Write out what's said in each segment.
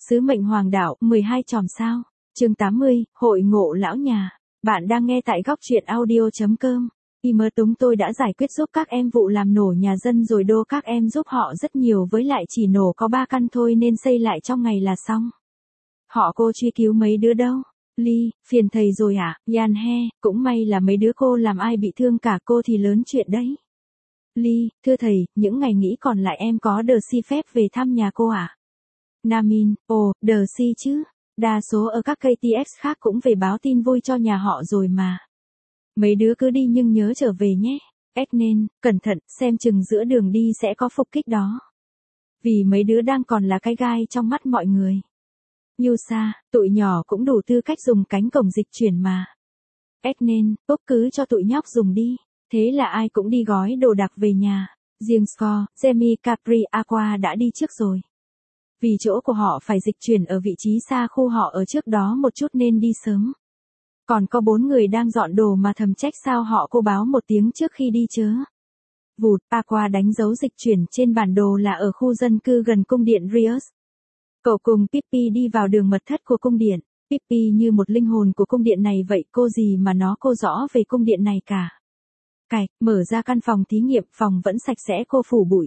Sứ mệnh hoàng đạo, 12 chòm sao. Chương 80, hội ngộ lão nhà. Bạn đang nghe tại góc truyện audio.com. Mơ túng tôi đã giải quyết giúp các em vụ làm nổ nhà dân rồi đô các em giúp họ rất nhiều với lại chỉ nổ có 3 căn thôi nên xây lại trong ngày là xong. Họ cô truy cứu mấy đứa đâu? Ly, phiền thầy rồi à? Yan he, cũng may là mấy đứa cô làm ai bị thương cả cô thì lớn chuyện đấy. Ly, thưa thầy, những ngày nghỉ còn lại em có đờ si phép về thăm nhà cô à? Namin, ồ, đờ si chứ. Đa số ở các KTX khác cũng về báo tin vui cho nhà họ rồi mà. Mấy đứa cứ đi nhưng nhớ trở về nhé. Nên, cẩn thận, xem chừng giữa đường đi sẽ có phục kích đó. Vì mấy đứa đang còn là cái gai trong mắt mọi người. Yusa, tụi nhỏ cũng đủ tư cách dùng cánh cổng dịch chuyển mà. Nên, Úc cứ cho tụi nhóc dùng đi. Thế là ai cũng đi gói đồ đạc về nhà. Riêng Score, Jamie, Capri, Aqua đã đi trước rồi. Vì chỗ của họ phải dịch chuyển ở vị trí xa khu họ ở trước đó một chút nên đi sớm. Còn có 4 người đang dọn đồ mà thầm trách sao họ cô báo một tiếng trước khi đi chớ. Vụt, Aqua đánh dấu dịch chuyển trên bản đồ là ở khu dân cư gần cung điện Rios. Cậu cùng Pippi đi vào đường mật thất của cung điện. Pippi như một linh hồn của cung điện này vậy, cô gì mà nó cô rõ về cung điện này cả. Cạch, mở ra căn phòng thí nghiệm, phòng vẫn sạch sẽ cô phủ bụi.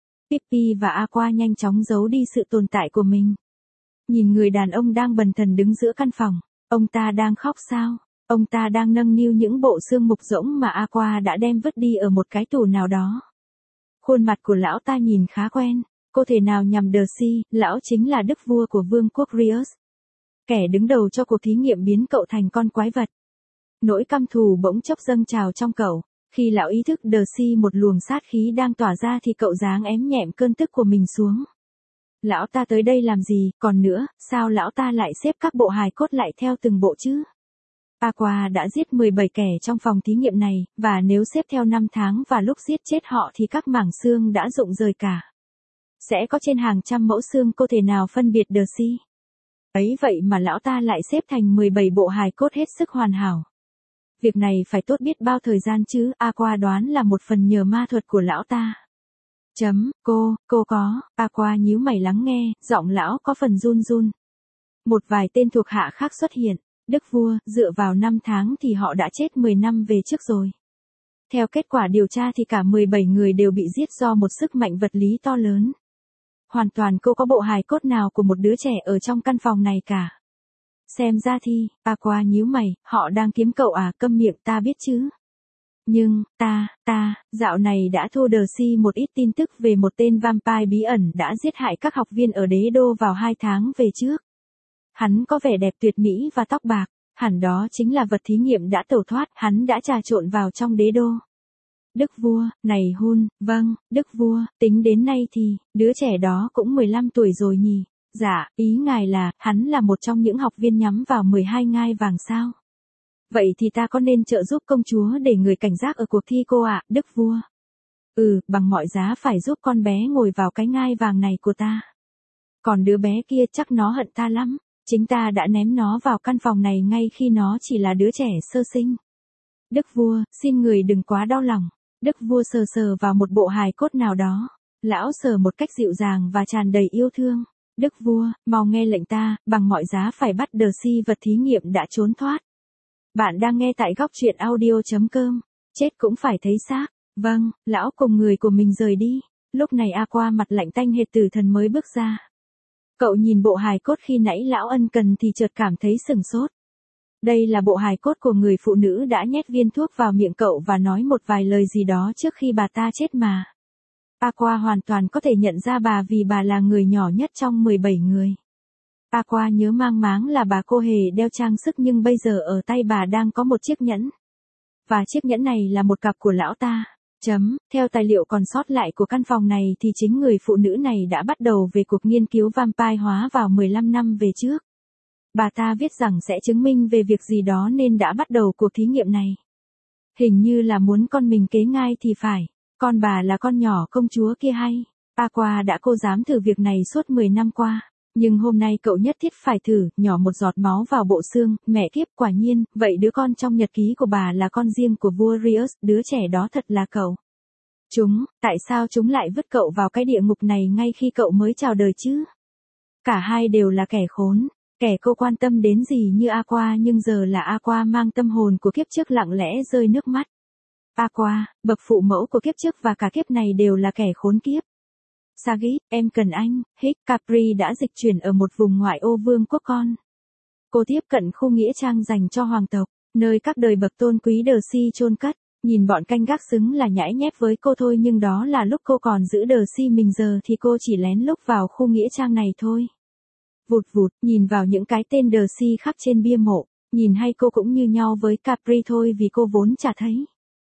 Pippi và Aqua nhanh chóng giấu đi sự tồn tại của mình. Nhìn người đàn ông đang bần thần đứng giữa căn phòng. Ông ta đang khóc sao? Ông ta đang nâng niu những bộ xương mục rỗng mà Aqua đã đem vứt đi ở một cái tủ nào đó. Khuôn mặt của lão ta nhìn khá quen. Cô thể nào nhầm đờ si, lão chính là đức vua của vương quốc Rios. Kẻ đứng đầu cho cuộc thí nghiệm biến cậu thành con quái vật. Nỗi căm thù bỗng chốc dâng trào trong cậu. Khi lão ý thức đờ si một luồng sát khí đang tỏa ra thì cậu giáng ém nhẹm cơn tức của mình xuống. Lão ta tới đây làm gì, còn nữa, sao lão ta lại xếp các bộ hài cốt lại theo từng bộ chứ? Aqua đã giết 17 kẻ trong phòng thí nghiệm này, và nếu xếp theo năm tháng và lúc giết chết họ thì các mảng xương đã rụng rời cả. Sẽ có trên hàng trăm mẫu xương, cô thể nào phân biệt đờ si. Ấy vậy mà lão ta lại xếp thành 17 bộ hài cốt hết sức hoàn hảo. Việc này phải tốt biết bao thời gian chứ, Aqua đoán là một phần nhờ ma thuật của lão ta. Cô có, Aqua nhíu mày lắng nghe, giọng lão có phần run run. Một vài tên thuộc hạ khác xuất hiện. Đức vua, dựa vào năm tháng thì họ đã chết 10 năm về trước rồi. Theo kết quả điều tra thì cả 17 người đều bị giết do một sức mạnh vật lý to lớn. Hoàn toàn cô có bộ hài cốt nào của một đứa trẻ ở trong căn phòng này cả. Xem ra thì, Aqua nhíu mày, họ đang kiếm cậu à, câm miệng, ta biết chứ. Nhưng, dạo này đã thu đờ si một ít tin tức về một tên vampire bí ẩn đã giết hại các học viên ở đế đô vào 2 tháng về trước. Hắn có vẻ đẹp tuyệt mỹ và tóc bạc, hẳn đó chính là vật thí nghiệm đã tẩu thoát, hắn đã trà trộn vào trong đế đô. Đức vua, này vâng, đức vua, tính đến nay thì, đứa trẻ đó cũng 15 tuổi rồi nhỉ. Dạ, ý ngài là, hắn là một trong những học viên nhắm vào 12 ngai vàng sao? Vậy thì ta có nên trợ giúp công chúa để người cảnh giác ở cuộc thi cô ạ, đức vua? Bằng mọi giá phải giúp con bé ngồi vào cái ngai vàng này của ta. Còn đứa bé kia chắc nó hận ta lắm, chính ta đã ném nó vào căn phòng này ngay khi nó chỉ là đứa trẻ sơ sinh. Đức vua, xin người đừng quá đau lòng. Đức vua sờ sờ vào một bộ hài cốt nào đó. Lão sờ một cách dịu dàng và tràn đầy yêu thương. Đức vua, mau nghe lệnh ta, bằng mọi giá phải bắt đờ si vật thí nghiệm đã trốn thoát. Bạn đang nghe tại góc truyện audio.com. Chết cũng phải thấy xác. Vâng, lão cùng người của mình rời đi. Lúc này Aqua mặt lạnh tanh hệt tử thần mới bước ra. Cậu nhìn bộ hài cốt khi nãy lão ân cần thì chợt cảm thấy sửng sốt. Đây là bộ hài cốt của người phụ nữ đã nhét viên thuốc vào miệng cậu và nói một vài lời gì đó trước khi bà ta chết mà. Aqua hoàn toàn có thể nhận ra bà vì bà là người nhỏ nhất trong 17 người. Aqua nhớ mang máng là bà cô hề đeo trang sức nhưng bây giờ ở tay bà đang có một chiếc nhẫn. Và chiếc nhẫn này là một cặp của lão ta. Theo tài liệu còn sót lại của căn phòng này thì chính người phụ nữ này đã bắt đầu về cuộc nghiên cứu vampire hóa vào 15 năm về trước. Bà ta viết rằng sẽ chứng minh về việc gì đó nên đã bắt đầu cuộc thí nghiệm này. Hình như là muốn con mình kế ngai thì phải. Con bà là con nhỏ công chúa kia hay? Aqua đã cố dám thử việc này suốt 10 năm qua. Nhưng hôm nay cậu nhất thiết phải thử, nhỏ một giọt máu vào bộ xương, mẹ kiếp quả nhiên, vậy đứa con trong nhật ký của bà là con riêng của vua Rios, đứa trẻ đó thật là cậu. Tại sao chúng lại vứt cậu vào cái địa ngục này ngay khi cậu mới chào đời chứ? Cả hai đều là kẻ khốn. Kẻ cô quan tâm đến gì như Aqua, nhưng giờ là Aqua mang tâm hồn của kiếp trước lặng lẽ rơi nước mắt. Aqua, bậc phụ mẫu của kiếp trước và cả kiếp này đều là kẻ khốn kiếp. Sagi, em cần anh. Hích, Capri đã dịch chuyển ở một vùng ngoại ô vương quốc con. Cô tiếp cận khu nghĩa trang dành cho hoàng tộc, nơi các đời bậc tôn quý Đờ-si chôn cất. Nhìn bọn canh gác xứng là nhãi nhép với cô thôi, nhưng đó là lúc cô còn giữ Đờ-si mình, giờ thì cô chỉ lén lút vào khu nghĩa trang này thôi. Vụt vụt, nhìn vào những cái tên Đờ-si khắc trên bia mộ, nhìn hay cô cũng như nhau với Capri thôi, vì cô vốn chả thấy.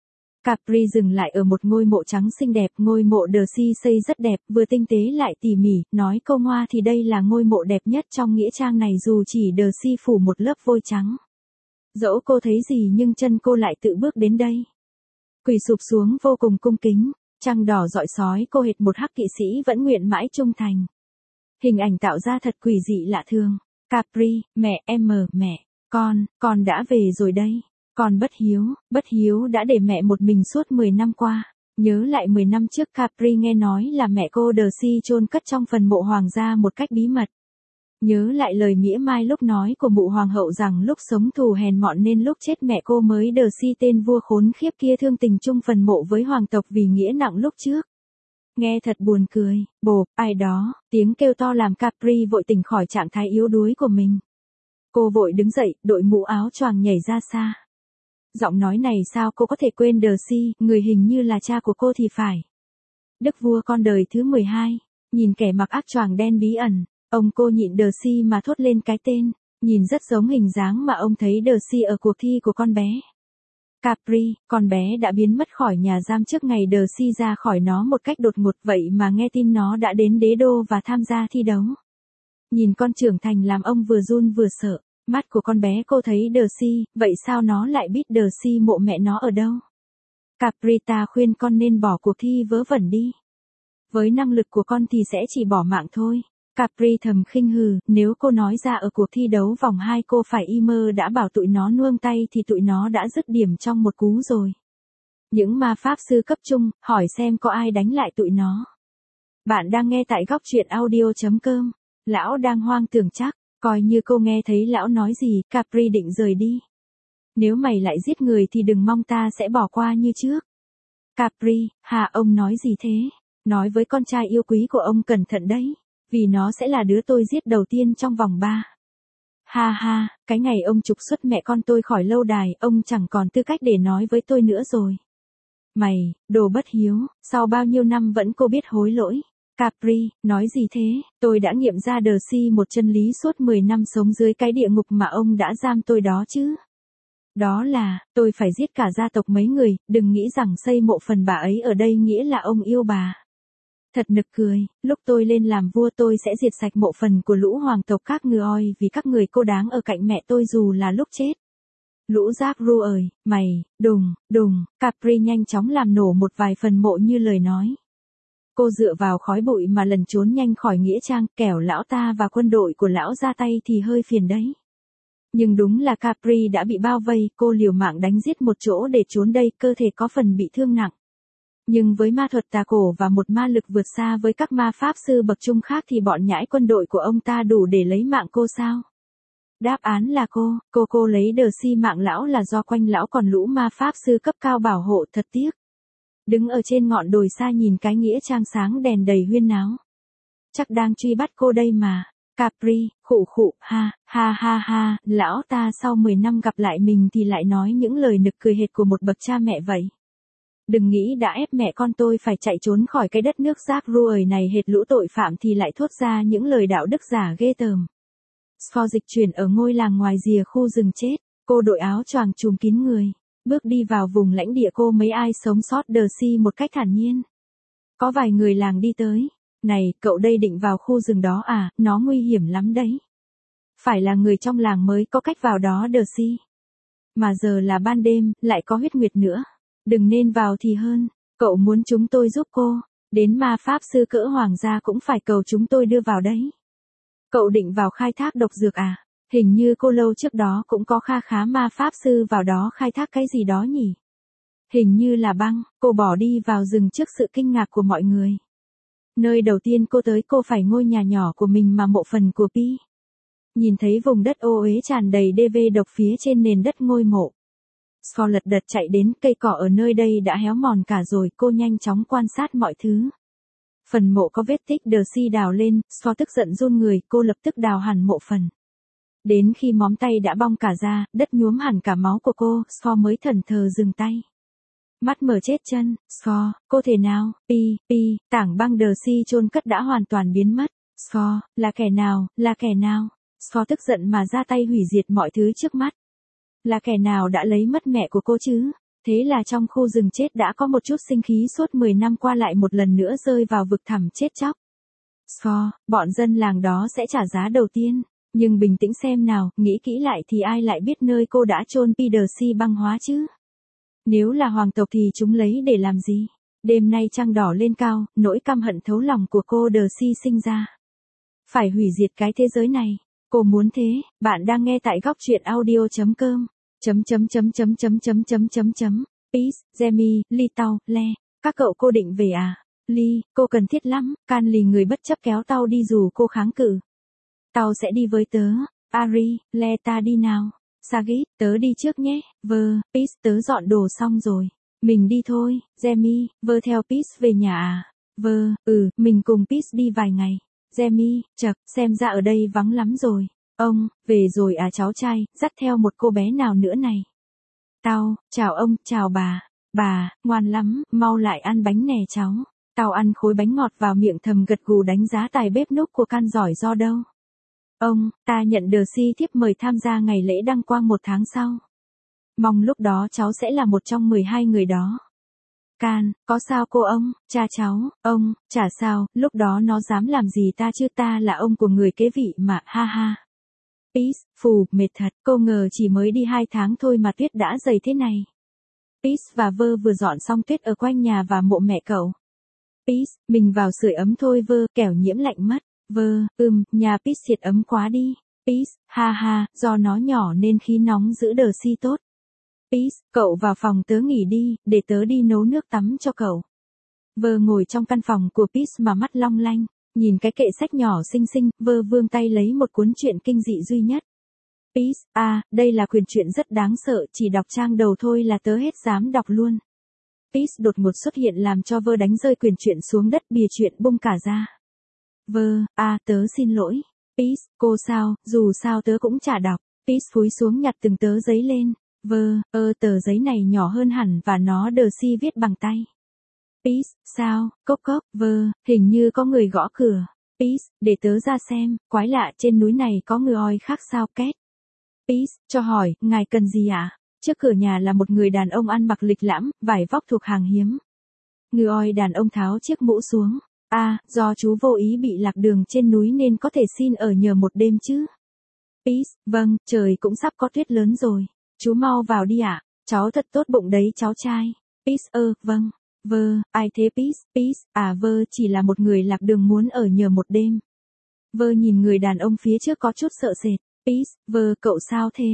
Capri dừng lại ở một ngôi mộ trắng xinh đẹp, ngôi mộ Đờ-si xây rất đẹp, vừa tinh tế lại tỉ mỉ, nói câu ngoa thì đây là ngôi mộ đẹp nhất trong nghĩa trang này, dù chỉ Đờ-si phủ một lớp vôi trắng. Dẫu cô thấy gì nhưng chân cô lại tự bước đến đây. Quỳ sụp xuống vô cùng cung kính, trăng đỏ rọi sói cô hệt một hắc kỵ sĩ vẫn nguyện mãi trung thành. Hình ảnh tạo ra thật quỷ dị lạ thường. Capri, mẹ, mẹ, con đã về rồi đây. Con bất hiếu đã để mẹ một mình suốt 10 năm qua. Nhớ lại 10 năm trước Capri nghe nói là mẹ cô Đờ-si chôn cất trong phần mộ hoàng gia một cách bí mật. Nhớ lại lời mỉa mai lúc nói của mụ hoàng hậu rằng lúc sống thù hèn mọn nên lúc chết mẹ cô mới Đờ-si tên vua khốn khiếp kia thương tình chung phần mộ với hoàng tộc vì nghĩa nặng lúc trước. Nghe thật buồn cười. Bộp, ai đó, tiếng kêu to làm Capri vội tỉnh khỏi trạng thái yếu đuối của mình. Cô vội đứng dậy, đội mũ áo choàng nhảy ra xa. Giọng nói này sao cô có thể quên Đờ-si, người hình như là cha của cô thì phải. Đức vua con đời thứ 12, nhìn kẻ mặc áo choàng đen bí ẩn, ông cô nhịn Đờ-si mà thốt lên cái tên, nhìn rất giống hình dáng mà ông thấy Đờ-si ở cuộc thi của con bé. Capri, con bé đã biến mất khỏi nhà giam trước ngày Đờ-si ra khỏi nó một cách đột ngột, vậy mà nghe tin nó đã đến đế đô và tham gia thi đấu. Nhìn con trưởng thành làm ông vừa run vừa sợ, mắt của con bé cô thấy Đờ-si, vậy sao nó lại biết Đờ-si mộ mẹ nó ở đâu? Capri, ta khuyên con nên bỏ cuộc thi vớ vẩn đi. Với năng lực của con thì sẽ chỉ bỏ mạng thôi. Capri thầm khinh hừ, nếu cô nói ra ở cuộc thi đấu vòng 2 cô phải Imer đã bảo tụi nó nuông tay thì tụi nó đã dứt điểm trong một cú rồi. Những ma pháp sư cấp trung, hỏi xem có ai đánh lại tụi nó. Bạn đang nghe tại góc truyện audio.com. Lão đang hoang tưởng chắc, coi như cô nghe thấy lão nói gì, Capri định rời đi. Nếu mày lại giết người thì đừng mong ta sẽ bỏ qua như trước. Capri, hà ông nói gì thế? Nói với con trai yêu quý của ông cẩn thận đấy. Vì nó sẽ là đứa tôi giết đầu tiên trong vòng 3. Ha ha, cái ngày ông trục xuất mẹ con tôi khỏi lâu đài, ông chẳng còn tư cách để nói với tôi nữa rồi. Mày, đồ bất hiếu, sau bao nhiêu năm vẫn cô biết hối lỗi. Capri, nói gì thế, tôi đã nghiệm ra Đờ-si một chân lý suốt 10 năm sống dưới cái địa ngục mà ông đã giam tôi đó chứ. Đó là, tôi phải giết cả gia tộc mấy người, đừng nghĩ rằng xây mộ phần bà ấy ở đây nghĩa là ông yêu bà. Thật nực cười, lúc tôi lên làm vua tôi sẽ diệt sạch mộ phần của lũ hoàng tộc các người oi vì các người cô đáng ở cạnh mẹ tôi dù là lúc chết. Lũ rác ru ơi, mày, đùng, Capri nhanh chóng làm nổ một vài phần mộ như lời nói. Cô dựa vào khói bụi mà lần trốn nhanh khỏi nghĩa trang, kẻo lão ta và quân đội của lão ra tay thì hơi phiền đấy. Nhưng đúng là Capri đã bị bao vây, cô liều mạng đánh giết một chỗ để trốn đây, cơ thể có phần bị thương nặng. Nhưng với ma thuật tà cổ và một ma lực vượt xa với các ma pháp sư bậc trung khác thì bọn nhãi quân đội của ông ta đủ để lấy mạng cô sao? Đáp án là cô lấy Đờ-si mạng lão là do quanh lão còn lũ ma pháp sư cấp cao bảo hộ, thật tiếc. Đứng ở trên ngọn đồi xa nhìn cái nghĩa trang sáng đèn đầy huyên náo. Chắc đang truy bắt cô đây mà. Capri, khụ, ha, lão ta sau 10 năm gặp lại mình thì lại nói những lời nực cười hệt của một bậc cha mẹ vậy. Đừng nghĩ đã ép mẹ con tôi phải chạy trốn khỏi cái đất nước rác ruồi này hệt lũ tội phạm thì lại thốt ra những lời đạo đức giả ghê tởm. Sco dịch chuyển ở ngôi làng ngoài rìa khu rừng chết, cô đội áo choàng trùm kín người, bước đi vào vùng lãnh địa cô mấy ai sống sót Đờ-si một cách thản nhiên. Có vài người làng đi tới, này, cậu đây định vào khu rừng đó à, nó nguy hiểm lắm đấy. Phải là người trong làng mới có cách vào đó Đờ-si. Mà giờ là ban đêm, lại có huyết nguyệt nữa. Đừng nên vào thì hơn, cậu muốn chúng tôi giúp cô, đến ma pháp sư cỡ hoàng gia cũng phải cầu chúng tôi đưa vào đấy. Cậu định vào khai thác độc dược à? Hình như cô lâu trước đó cũng có kha khá ma pháp sư vào đó khai thác cái gì đó nhỉ? Hình như là băng, cô bỏ đi vào rừng trước sự kinh ngạc của mọi người. Nơi đầu tiên cô tới cô phải ngôi nhà nhỏ của mình mà mộ phần của Pi. Nhìn thấy vùng đất ô uế tràn đầy DV độc phía trên nền đất ngôi mộ. Score lật đật chạy đến, cây cỏ ở nơi đây đã héo mòn cả rồi, cô nhanh chóng quan sát mọi thứ. Phần mộ có vết tích Darcy đào lên, Score tức giận run người, cô lập tức đào hẳn mộ phần. Đến khi móng tay đã bong cả ra, đất nhuốm hẳn cả máu của cô, Score mới thẫn thờ dừng tay. Mắt mở chết chân, Score, cô thể nào, Pi, tảng băng Darcy chôn cất đã hoàn toàn biến mất. Score, là kẻ nào? Score tức giận mà ra tay hủy diệt mọi thứ trước mắt. Là kẻ nào đã lấy mất mẹ của cô chứ? Thế là trong khu rừng chết đã có một chút sinh khí suốt 10 năm qua lại một lần nữa rơi vào vực thẳm chết chóc. Score, bọn dân làng đó sẽ trả giá đầu tiên. Nhưng bình tĩnh xem nào, nghĩ kỹ lại thì ai lại biết nơi cô đã chôn Darcy băng hóa chứ? Nếu là hoàng tộc thì chúng lấy để làm gì? Đêm nay trăng đỏ lên cao, nỗi căm hận thấu lòng của cô Darcy sinh ra. Phải hủy diệt cái thế giới này. Cô muốn thế. Bạn đang nghe tại góc truyện audio.com. Peace, Jamie, Lee Tao, Le. Các cậu cô định về à? Lee, cô cần thiết lắm. Can lì người bất chấp kéo Tao đi dù cô kháng cự. Tao sẽ đi với tớ. Ari, Le ta đi nào. Sagit, tớ đi trước nhé. Peace, tớ dọn đồ xong rồi. Mình đi thôi. Jamie, theo Peace về nhà à? Mình cùng Peace đi vài ngày. Jamie, chậc, xem ra ở đây vắng lắm rồi. Ông, về rồi à cháu trai, dắt theo một cô bé nào nữa này. Tao, chào ông, chào bà. Bà, ngoan lắm, mau lại ăn bánh nè cháu. Tao ăn khối bánh ngọt vào miệng thầm gật gù đánh giá tài bếp núc của Can giỏi do đâu. Ông, ta nhận Darcy thiếp mời tham gia ngày lễ đăng quang 1 tháng sau. Mong lúc đó cháu sẽ là một trong 12 người đó. Can, có sao cô ông, cha cháu, ông, chả sao, lúc đó nó dám làm gì ta chứ, ta là ông của người kế vị mà, ha ha. Peace, mệt thật, cô ngờ chỉ mới đi 2 tháng thôi mà tuyết đã dày thế này. Peace và vừa dọn xong tuyết ở quanh nhà và mộ mẹ cậu. Peace, mình vào sưởi ấm thôi kẻo nhiễm lạnh mất. Nhà Peace thiệt ấm quá đi. Peace, ha ha, do nó nhỏ nên khí nóng giữ Darcy tốt. Peace, cậu vào phòng tớ nghỉ đi, để tớ đi nấu nước tắm cho cậu. Ngồi trong căn phòng của Peace mà mắt long lanh, nhìn cái kệ sách nhỏ xinh xinh, vươn tay lấy một cuốn truyện kinh dị duy nhất. Peace, đây là quyển truyện rất đáng sợ, chỉ đọc trang đầu thôi là tớ hết dám đọc luôn. Peace đột ngột xuất hiện làm cho đánh rơi quyển truyện xuống đất, bìa truyện bung cả ra. Tớ xin lỗi. Peace, cô sao, dù sao tớ cũng chả đọc. Peace cúi xuống nhặt từng tờ giấy lên. Tờ giấy này nhỏ hơn hẳn và nó Darcy viết bằng tay. Peace, sao, cốc, hình như có người gõ cửa. Peace, để tớ ra xem, quái lạ trên núi này có người oi khác sao két. Peace, cho hỏi, ngài cần gì ạ? Trước cửa nhà là một người đàn ông ăn mặc lịch lãm, vải vóc thuộc hàng hiếm. Người oi đàn ông tháo chiếc mũ xuống. Do chú vô ý bị lạc đường trên núi nên có thể xin ở nhờ một đêm chứ. Peace, vâng, trời cũng sắp có tuyết lớn rồi. Chú mau vào đi ạ. Cháu thật tốt bụng đấy cháu trai. Peace, vâng. Ai thế Peace, chỉ là một người lạc đường muốn ở nhờ một đêm. Nhìn người đàn ông phía trước có chút sợ sệt. Peace, cậu sao thế?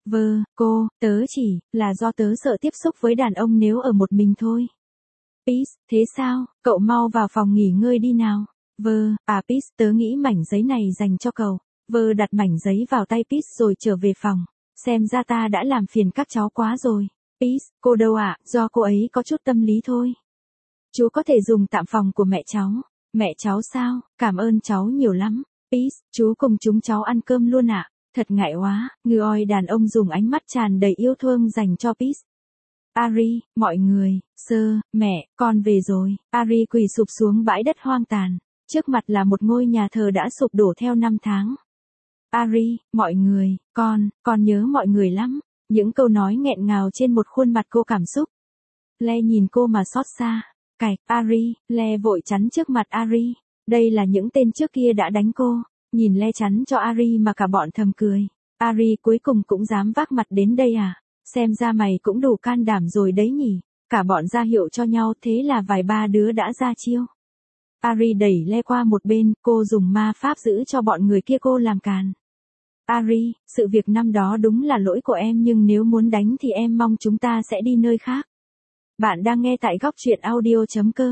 Cô, tớ chỉ là do tớ sợ tiếp xúc với đàn ông nếu ở một mình thôi. Peace, thế sao, cậu mau vào phòng nghỉ ngơi đi nào. Peace, tớ nghĩ mảnh giấy này dành cho cậu. Đặt mảnh giấy vào tay Peace rồi trở về phòng. Xem ra ta đã làm phiền các cháu quá rồi. Peace, cô đâu ạ, do cô ấy có chút tâm lý thôi. Chú có thể dùng tạm phòng của mẹ cháu. Mẹ cháu sao, cảm ơn cháu nhiều lắm. Peace, chú cùng chúng cháu ăn cơm luôn ạ. Thật ngại quá, người oi đàn ông dùng ánh mắt tràn đầy yêu thương dành cho Peace. Ari, mọi người, mẹ, con về rồi. Ari quỳ sụp xuống bãi đất hoang tàn. Trước mặt là một ngôi nhà thờ đã sụp đổ theo 5 tháng. Ari, mọi người, con nhớ mọi người lắm. Những câu nói nghẹn ngào trên một khuôn mặt cô cảm xúc. Le nhìn cô mà xót xa. Ari, Le vội chắn trước mặt Ari. Đây là những tên trước kia đã đánh cô. Nhìn Le chắn cho Ari mà cả bọn thầm cười. Ari cuối cùng cũng dám vác mặt đến đây à? Xem ra mày cũng đủ can đảm rồi đấy nhỉ. Cả bọn ra hiệu cho nhau, thế là vài ba đứa đã ra chiêu. Ari đẩy Le qua một bên, cô dùng ma pháp giữ cho bọn người kia cô làm càn. Ari, sự việc năm đó đúng là lỗi của em nhưng nếu muốn đánh thì em mong chúng ta sẽ đi nơi khác. Bạn đang nghe tại góc truyện audio.com.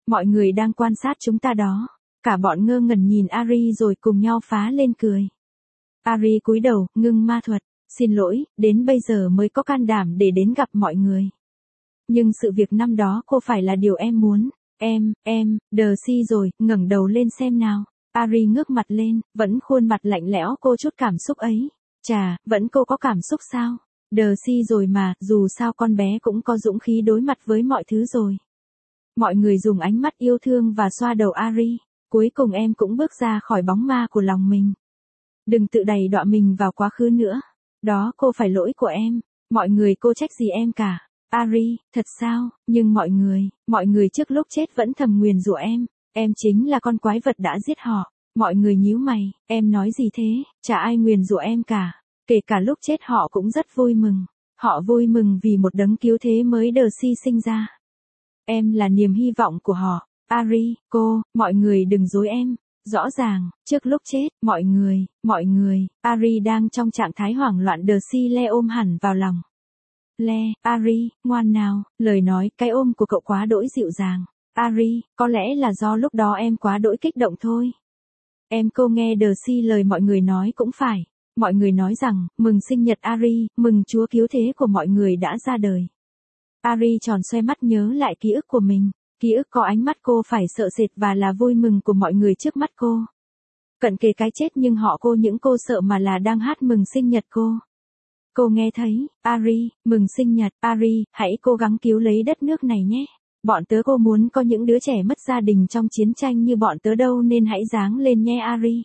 Mọi người đang quan sát chúng ta đó. Cả bọn ngơ ngẩn nhìn Ari rồi cùng nhau phá lên cười. Ari cúi đầu, ngưng ma thuật. Xin lỗi, đến bây giờ mới có can đảm để đến gặp mọi người. Nhưng sự việc năm đó cô phải là điều em muốn. Đờ si rồi, ngẩng đầu lên xem nào. Ari ngước mặt lên, vẫn khuôn mặt lạnh lẽo cô chút cảm xúc ấy. Chà, vẫn cô có cảm xúc sao? Đờ si rồi mà, dù sao con bé cũng có dũng khí đối mặt với mọi thứ rồi. Mọi người dùng ánh mắt yêu thương và xoa đầu Ari. Cuối cùng em cũng bước ra khỏi bóng ma của lòng mình. Đừng tự đày đọa mình vào quá khứ nữa. Đó cô phải lỗi của em. Mọi người cô trách gì em cả. Ari, thật sao? Nhưng mọi người trước lúc chết vẫn thầm nguyền rủa em. Em chính là con quái vật đã giết họ. Mọi người nhíu mày, em nói gì thế? Chả ai nguyền rủa em cả. Kể cả lúc chết họ cũng rất vui mừng. Họ vui mừng vì một đấng cứu thế mới đờ si sinh ra. Em là niềm hy vọng của họ. Ari, mọi người đừng dối em. Rõ ràng, trước lúc chết, mọi người, Ari đang trong trạng thái hoảng loạn đờ si le ôm hẳn vào lòng. Ari, ngoan nào, lời nói, cái ôm của cậu quá đỗi dịu dàng. Ari, có lẽ là do lúc đó em quá đỗi kích động thôi. Cô nghe đờ si lời mọi người nói cũng phải. Mọi người nói rằng, mừng sinh nhật Ari, mừng Chúa cứu thế của mọi người đã ra đời. Ari tròn xoe mắt nhớ lại ký ức của mình. Ký ức có ánh mắt cô phải sợ sệt và là vui mừng của mọi người trước mắt cô. Cận kề cái chết nhưng những cô sợ mà là đang hát mừng sinh nhật cô. Cô nghe thấy, Ari, mừng sinh nhật, Ari, hãy cố gắng cứu lấy đất nước này nhé. Bọn tớ cô muốn có những đứa trẻ mất gia đình trong chiến tranh như bọn tớ đâu nên hãy ráng lên nhé Ari.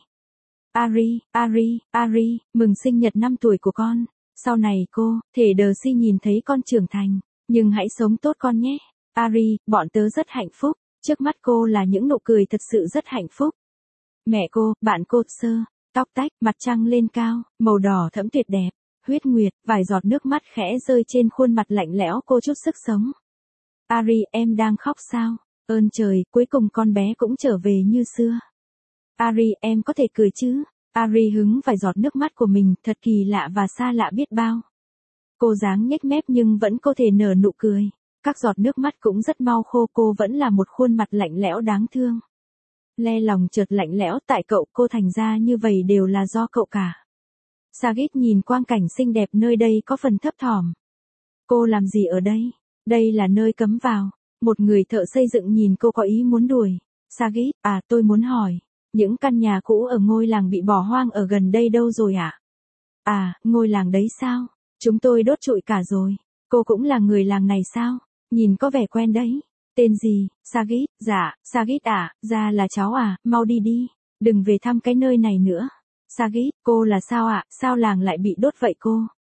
Ari, mừng sinh nhật 5 tuổi của con. Sau này thể đờ si nhìn thấy con trưởng thành, nhưng hãy sống tốt con nhé. Ari, bọn tớ rất hạnh phúc, trước mắt cô là những nụ cười thật sự rất hạnh phúc. Mẹ cô, bạn cô, tóc tách, mặt trăng lên cao, màu đỏ thẫm tuyệt đẹp, huyết nguyệt, vài giọt nước mắt khẽ rơi trên khuôn mặt lạnh lẽo cô chút sức sống. Ari, em đang khóc sao? Ơn trời, cuối cùng con bé cũng trở về như xưa. Ari, em có thể cười chứ? Ari hứng vài giọt nước mắt của mình, thật kỳ lạ và xa lạ biết bao. Cô dáng nhếch mép nhưng vẫn có thể nở nụ cười. Các giọt nước mắt cũng rất mau khô, cô vẫn là một khuôn mặt lạnh lẽo đáng thương. Lòng chợt lạnh lẽo tại cậu, cô thành ra như vậy đều là do cậu cả. Sagit nhìn quang cảnh xinh đẹp nơi đây có phần thấp thỏm. Cô làm gì ở đây? Đây là nơi cấm vào. Một người thợ xây dựng nhìn cô có ý muốn đuổi. Sagit, tôi muốn hỏi. Những căn nhà cũ ở ngôi làng bị bỏ hoang ở gần đây đâu rồi ạ? Ngôi làng đấy sao? Chúng tôi đốt trụi cả rồi. Cô cũng là người làng này sao? Nhìn có vẻ quen đấy. Tên gì? Sagit, dạ, Sagit ra là cháu mau đi đi. Đừng về thăm cái nơi này nữa. Sagit, cô là sao ạ? Sao làng lại bị đốt vậy cô?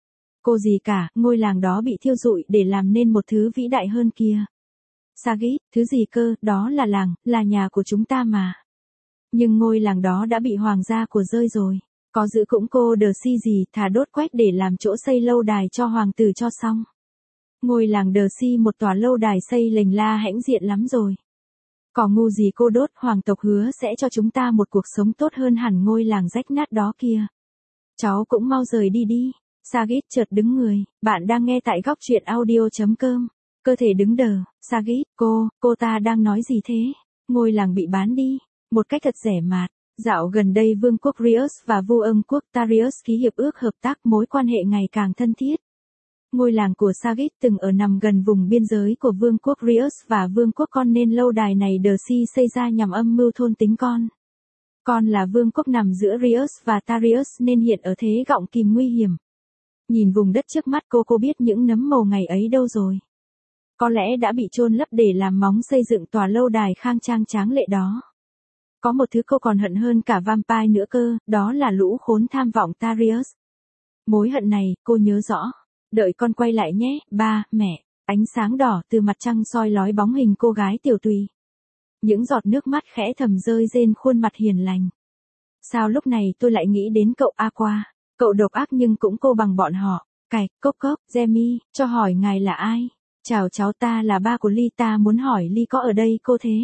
Cô gì cả, ngôi làng đó bị thiêu rụi để làm nên một thứ vĩ đại hơn kia. Sagit, thứ gì cơ, đó là làng, là nhà của chúng ta mà. Nhưng ngôi làng đó đã bị hoàng gia của rơi rồi. Có giữ cũng cô đờ si gì, thà đốt quét để làm chỗ xây lâu đài cho hoàng tử cho xong. Ngôi làng đờ si một tòa lâu đài xây lềnh la hãnh diện lắm rồi. Có ngu gì cô đốt, hoàng tộc hứa sẽ cho chúng ta một cuộc sống tốt hơn hẳn ngôi làng rách nát đó kia. Cháu cũng mau rời đi đi. Sagit chợt đứng người, bạn đang nghe tại góc truyện audio.com. Cơ thể đứng đờ, Sagit, cô ta đang nói gì thế? Ngôi làng bị bán đi, một cách thật rẻ mạt. Dạo gần đây vương quốc Rios và vua Ưng quốc Tarius ký hiệp ước hợp tác, mối quan hệ ngày càng thân thiết. Ngôi làng của Sagit từng ở nằm gần vùng biên giới của vương quốc Rios và vương quốc Con nên lâu đài này đờ si xây ra nhằm âm mưu thôn tính Con. Con là vương quốc nằm giữa Rios và Tarius nên hiện ở thế gọng kìm nguy hiểm. Nhìn vùng đất trước mắt cô biết những nấm mồ ngày ấy đâu rồi. Có lẽ đã bị chôn lấp để làm móng xây dựng tòa lâu đài khang trang tráng lệ đó. Có một thứ cô còn hận hơn cả vampire nữa cơ, đó là lũ khốn tham vọng Tarius. Mối hận này, cô nhớ rõ. Đợi con quay lại nhé, ba, mẹ. Ánh sáng đỏ từ mặt trăng soi lói bóng hình cô gái tiểu tùy. Những giọt nước mắt khẽ thầm rơi trên khuôn mặt hiền lành. Sao lúc này tôi lại nghĩ đến cậu Aqua? Cậu độc ác nhưng cũng cô bằng bọn họ. Cạch, cốc, Jamie, cho hỏi ngài là ai? Chào cháu, ta là ba của Ly, ta muốn hỏi Ly có ở đây cô thế?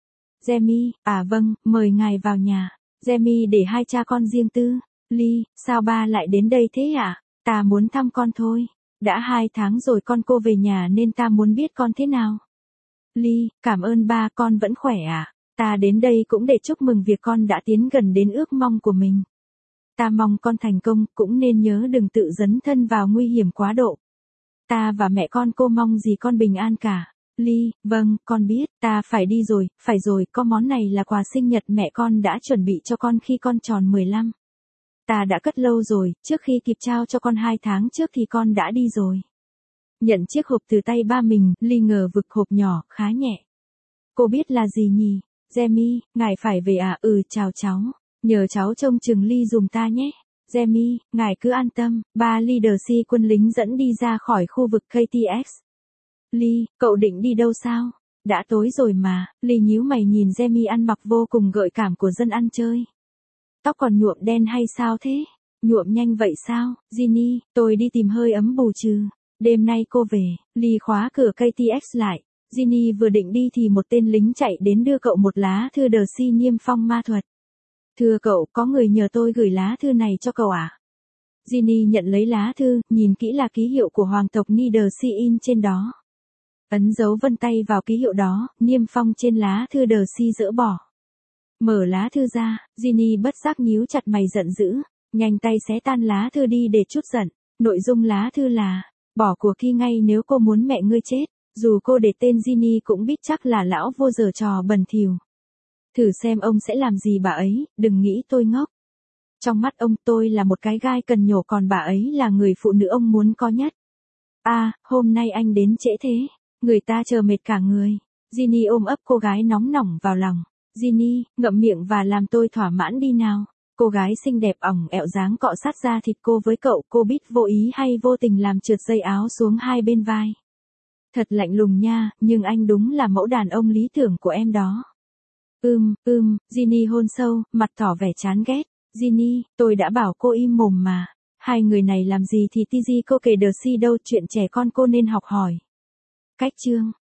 Jamie, vâng, mời ngài vào nhà. Jamie, để hai cha con riêng tư. Ly, sao ba lại đến đây thế ạ? Ta muốn thăm con thôi. Đã 2 tháng rồi cô về nhà nên ta muốn biết con thế nào. Ly, cảm ơn ba, con vẫn khỏe à? Ta đến đây cũng để chúc mừng việc con đã tiến gần đến ước mong của mình. Ta mong con thành công, cũng nên nhớ đừng tự dấn thân vào nguy hiểm quá độ. Ta và mẹ con cô mong gì con bình an cả. Ly, vâng, con biết, ta phải đi rồi, phải rồi, có món này là quà sinh nhật mẹ con đã chuẩn bị cho con khi con tròn 15. Ta đã cất lâu rồi, trước khi kịp trao cho con 2 tháng trước thì con đã đi rồi. Nhận chiếc hộp từ tay ba mình, Ly ngờ vực hộp nhỏ, khá nhẹ. Cô biết là gì nhỉ? Jamie, ngài phải về à? Ừ, chào cháu. Nhờ cháu trông chừng Ly dùm ta nhé. Jamie, ngài cứ an tâm. Ba leader si quân lính dẫn đi ra khỏi khu vực KTX. Ly, cậu định đi đâu sao? Đã tối rồi mà. Ly nhíu mày nhìn Jamie ăn mặc vô cùng gợi cảm của dân ăn chơi. Tóc còn nhuộm đen hay sao thế? Nhuộm nhanh vậy sao? Ginny, tôi đi tìm hơi ấm bù trừ. Đêm nay cô về. Ly khóa cửa KTX lại. Ginny vừa định đi thì một tên lính chạy đến đưa cậu một lá thư đờ si niêm phong ma thuật. Thưa cậu, có người nhờ tôi gửi lá thư này cho cậu à? Ginny nhận lấy lá thư, nhìn kỹ là ký hiệu của hoàng tộc Nieder in trên đó. Ấn dấu vân tay vào ký hiệu đó, niêm phong trên lá thư đờ si dỡ bỏ. Mở lá thư ra, Ginny bất giác nhíu chặt mày giận dữ, nhanh tay xé tan lá thư đi để trút giận. Nội dung lá thư là, bỏ của Ki ngay nếu cô muốn mẹ ngươi chết. Dù cô để tên Ginny cũng biết chắc là lão vô giở trò bẩn thỉu. Thử xem ông sẽ làm gì bà ấy, đừng nghĩ tôi ngốc. Trong mắt ông tôi là một cái gai cần nhổ, còn bà ấy là người phụ nữ ông muốn có nhất. À, hôm nay anh đến trễ thế. Người ta chờ mệt cả người. Ginny ôm ấp cô gái nóng nỏng vào lòng. Ginny, ngậm miệng và làm tôi thỏa mãn đi nào. Cô gái xinh đẹp ỏng ẹo dáng cọ sát da thịt cô với cậu. Cô biết vô ý hay vô tình làm trượt dây áo xuống hai bên vai. Thật lạnh lùng nha, nhưng anh đúng là mẫu đàn ông lý tưởng của em đó. Ginny hôn sâu, mặt tỏ vẻ chán ghét. Ginny, tôi đã bảo cô im mồm mà. Hai người này làm gì thì Tiji cô kể đờ si đâu, chuyện trẻ con cô nên học hỏi. Cách chương